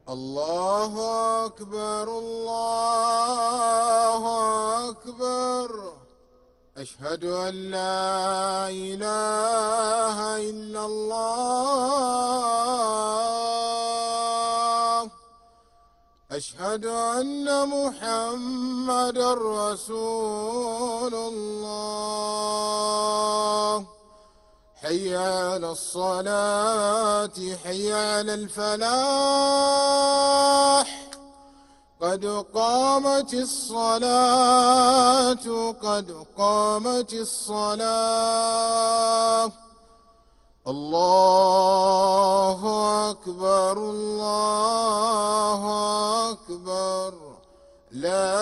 الله أكبر الله أكبر. أشهد أن لا إله إلا الله. أشهد أن محمدًا رسول الله. حي على الصلاة حي على الفلاح. قد قامت الصلاة قد قامت الصلاة. الله أكبر الله أكبر. لا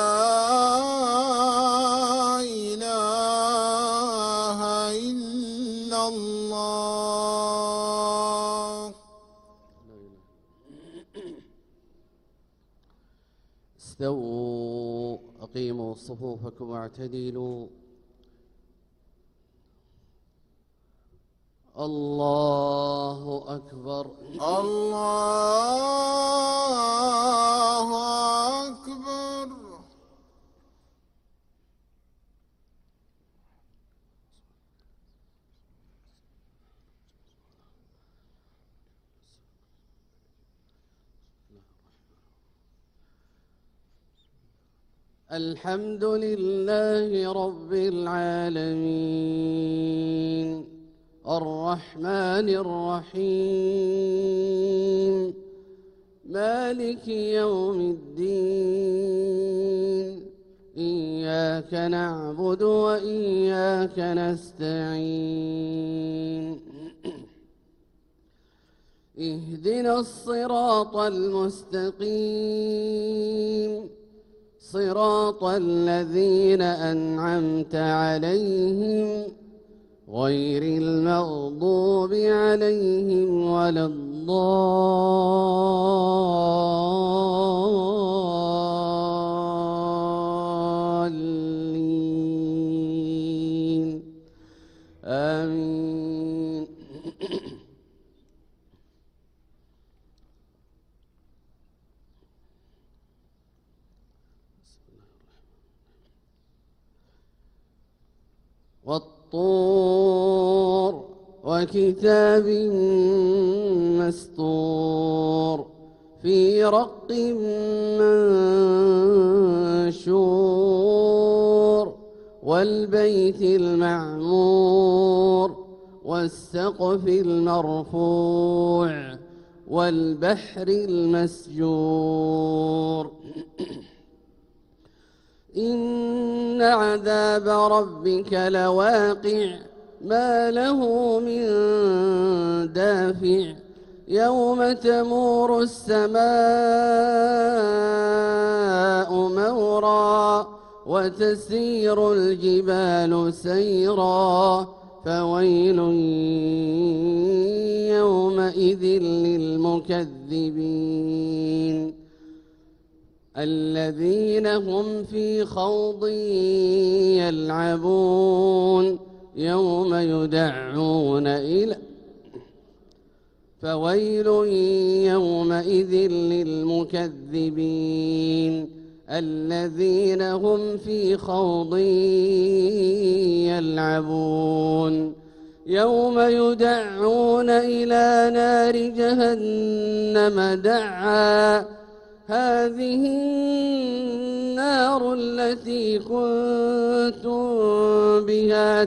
إله إلا الله. استووا أقيموا صفوفكم واعتدلوا. الله أكبر الله أكبر. الحمد لله رب العالمين الرحمن الرحيم مالك يوم الدين. إياك نعبد وإياك نستعين. اهدنا الصراط المستقيم صراط الذين أنعمت عليهم غير المغضوب عليهم ولا الضالين. آمين. والطور وكتاب مسطور في رق منشور والبيت المعمور والسقف المرفوع والبحر المسجور. إن عذاب ربك لواقع ما له من دافع. يوم تمور السماء مورا وتسير الجبال سيرا فويل يومئذ للمكذبين الذين هم في خوض يلعبون يوم يدعون إلى فويل يومئذ للمكذبين الذين هم في خوض يلعبون يوم يدعون إلى نار جهنم دعا. هذه النار التي كنتم بها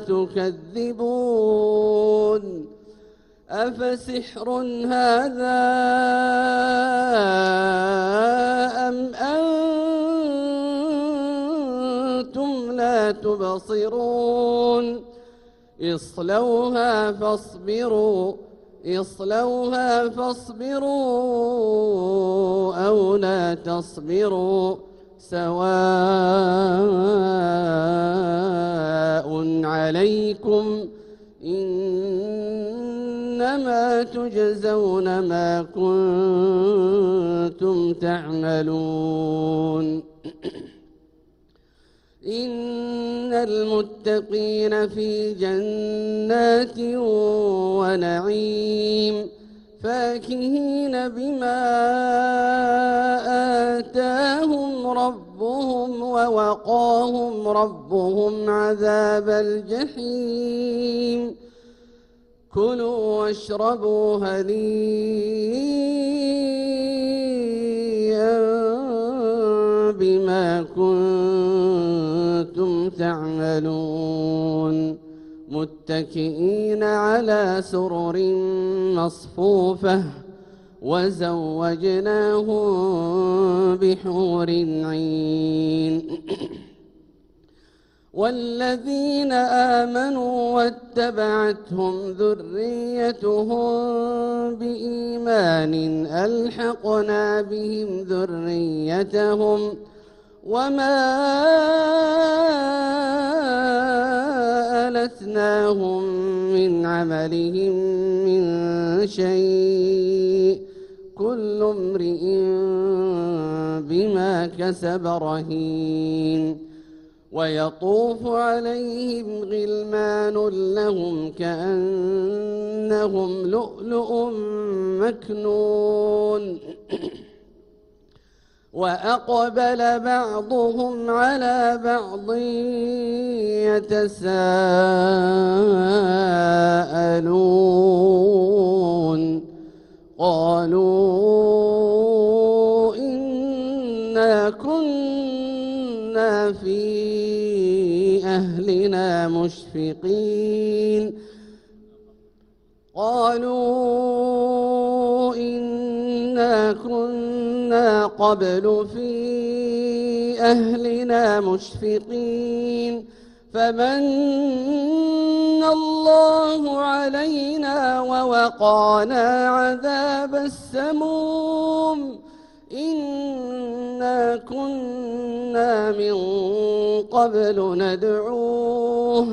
تكذبون. أفسحر هذا أم أنتم لا تبصرون. اصلوها فاصبروا أو لا تصبروا سواء عليكم إنما تجزون ما كنتم تعملون. إن المتقين في جنات ونعيم فاكهين بما آتاهم ربهم ووقاهم ربهم عذاب الجحيم كلوا واشربوا هنيئا بما كنتم تعملون متكئين على سرر مصفوفة وزوجناهم بحور عين والذين آمنوا واتبعتهم ذريتهم بإيمان ألحقنا بهم ذريتهم وما ألتناهم من عملهم من شيء كل امرئ بما كسب رهين ويطوف عليهم غلمان لهم كأنهم لؤلؤ مكنون وأقبل بعضهم على بعض يتساءلون قالوا إنا كنا في أهلنا مشفقين قالوا إنا كنا قبل في أهلنا مشفقين فمن الله علينا ووقانا عذاب السموم إنا كنا من قبل ندعوه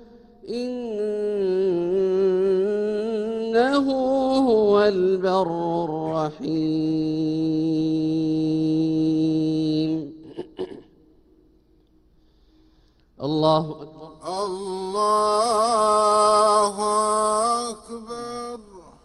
إنه هو البر الرحيم الله أكبر الله أكبر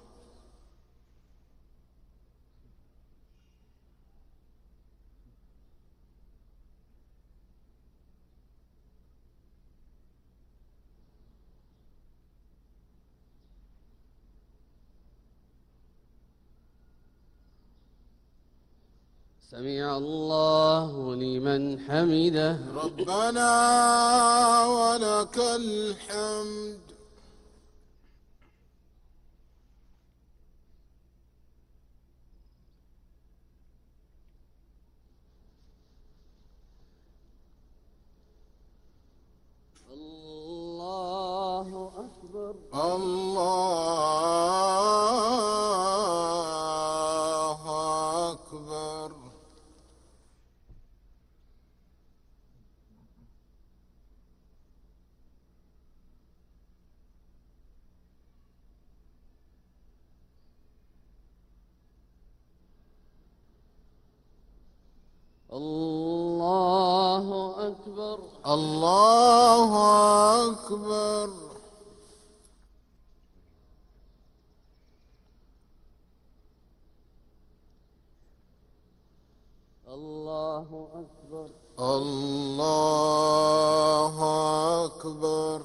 سمع الله لمن حمده ربنا ولك الحمد الله أكبر الله أكبر الله أكبر الله أكبر الله أكبر الله أكبر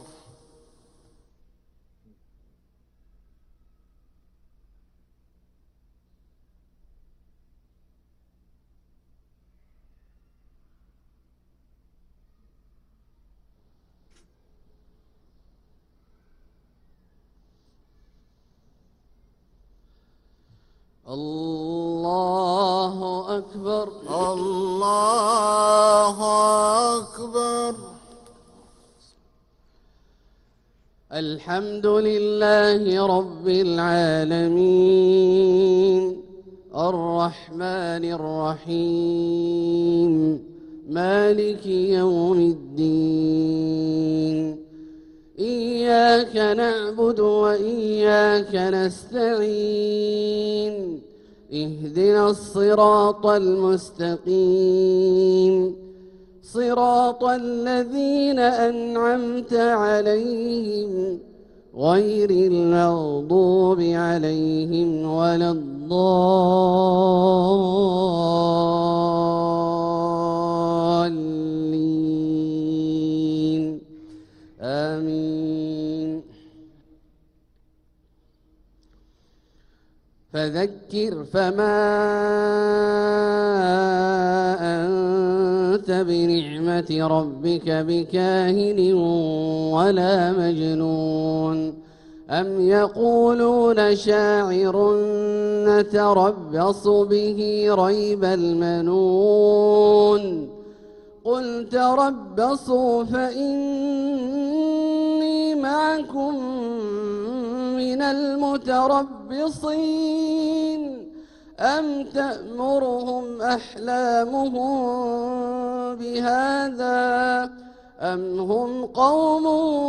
الله أكبر الله أكبر الحمد لله رب العالمين الرحمن الرحيم مالك يوم الدين إياك نعبد وإياك نستعين اهدنا الصراط المستقيم صراط الذين أنعمت عليهم غير المغضوب عليهم ولا الضالين فذكر فما أنت بنعمة ربك بكاهن ولا مجنون أم يقولون شاعر نتربص به ريب المنون قل تربصوا فإني معكم من المتربصين أم تأمرهم أحلامهم بهذا أم هم قوم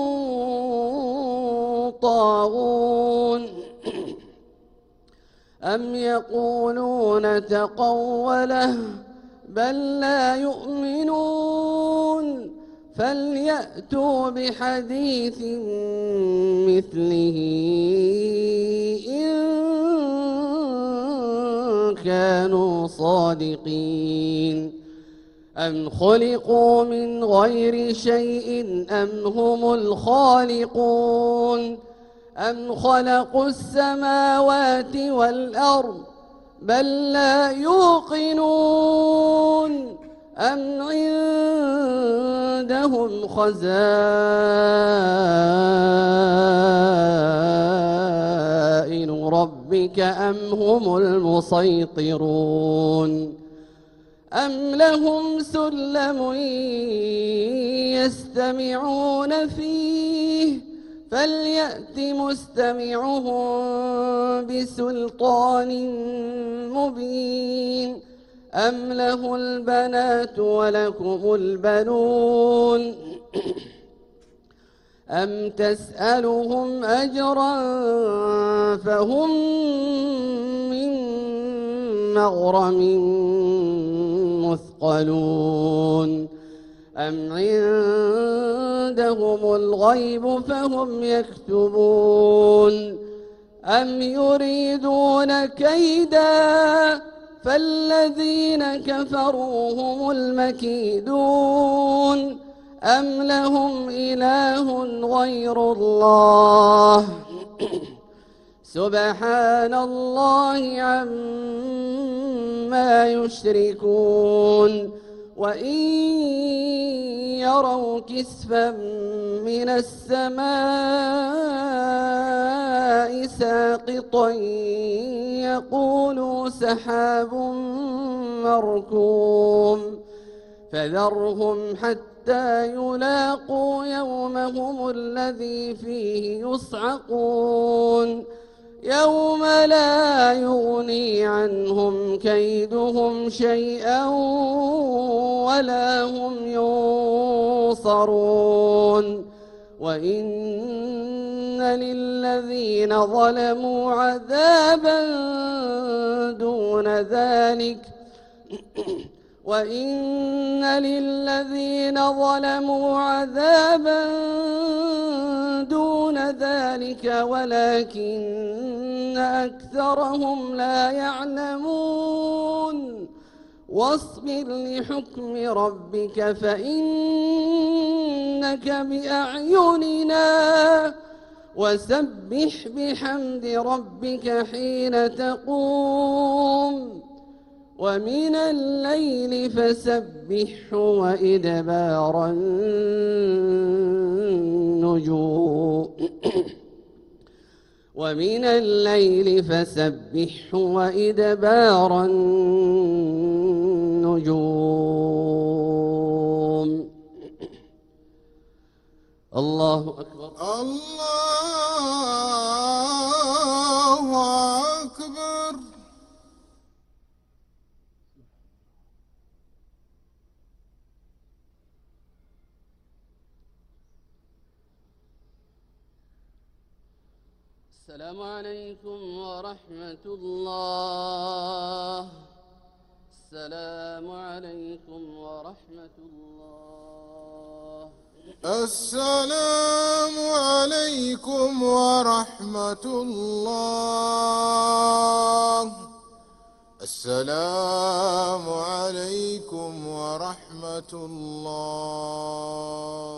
طاغون أم يقولون تقوله بل لا يؤمنون فليأتوا بحديث مثله إن كانوا صادقين أم خلقوا من غير شيء أم هم الخالقون أم خلقوا السماوات والأرض بل لا يوقنون أم عندهم خزائن ربك أم هم المسيطرون أم لهم سلم يستمعون فيه فليأت مستمعهم بسلطان مبين أم له البنات ولكم البنون أم تسألهم أجرا فهم من مغرم مثقلون أم عندهم الغيب فهم يكتبون أم يريدون كيدا فالذين كفروا هم المكيدون أم لهم إله غير الله سبحان الله عما يشركون وإن يروا كسفا من السماء ساقطا يقولوا سحاب مركوم فذرهم حتى يلاقوا يومهم الذي فيه يصعقون يوم لا يغني عنهم كيدهم شيئا ولا هم ينصرون وإن للذين ظلموا عذابا دون ذلك وإن للذين ظلموا عذابا دون ذلك ولكن أكثرهم لا يعلمون واصبر لحكم ربك فإنك بأعيننا وسبح بحمد ربك حين تقوم ومن الليل فسبحه وإدبار النجوم ومن الليل فسبحه وإدبار النجوم الله أكبر الله أكبر السلام عليكم ورحمة الله السلام عليكم ورحمة الله السلام عليكم ورحمة الله السلام عليكم ورحمة الله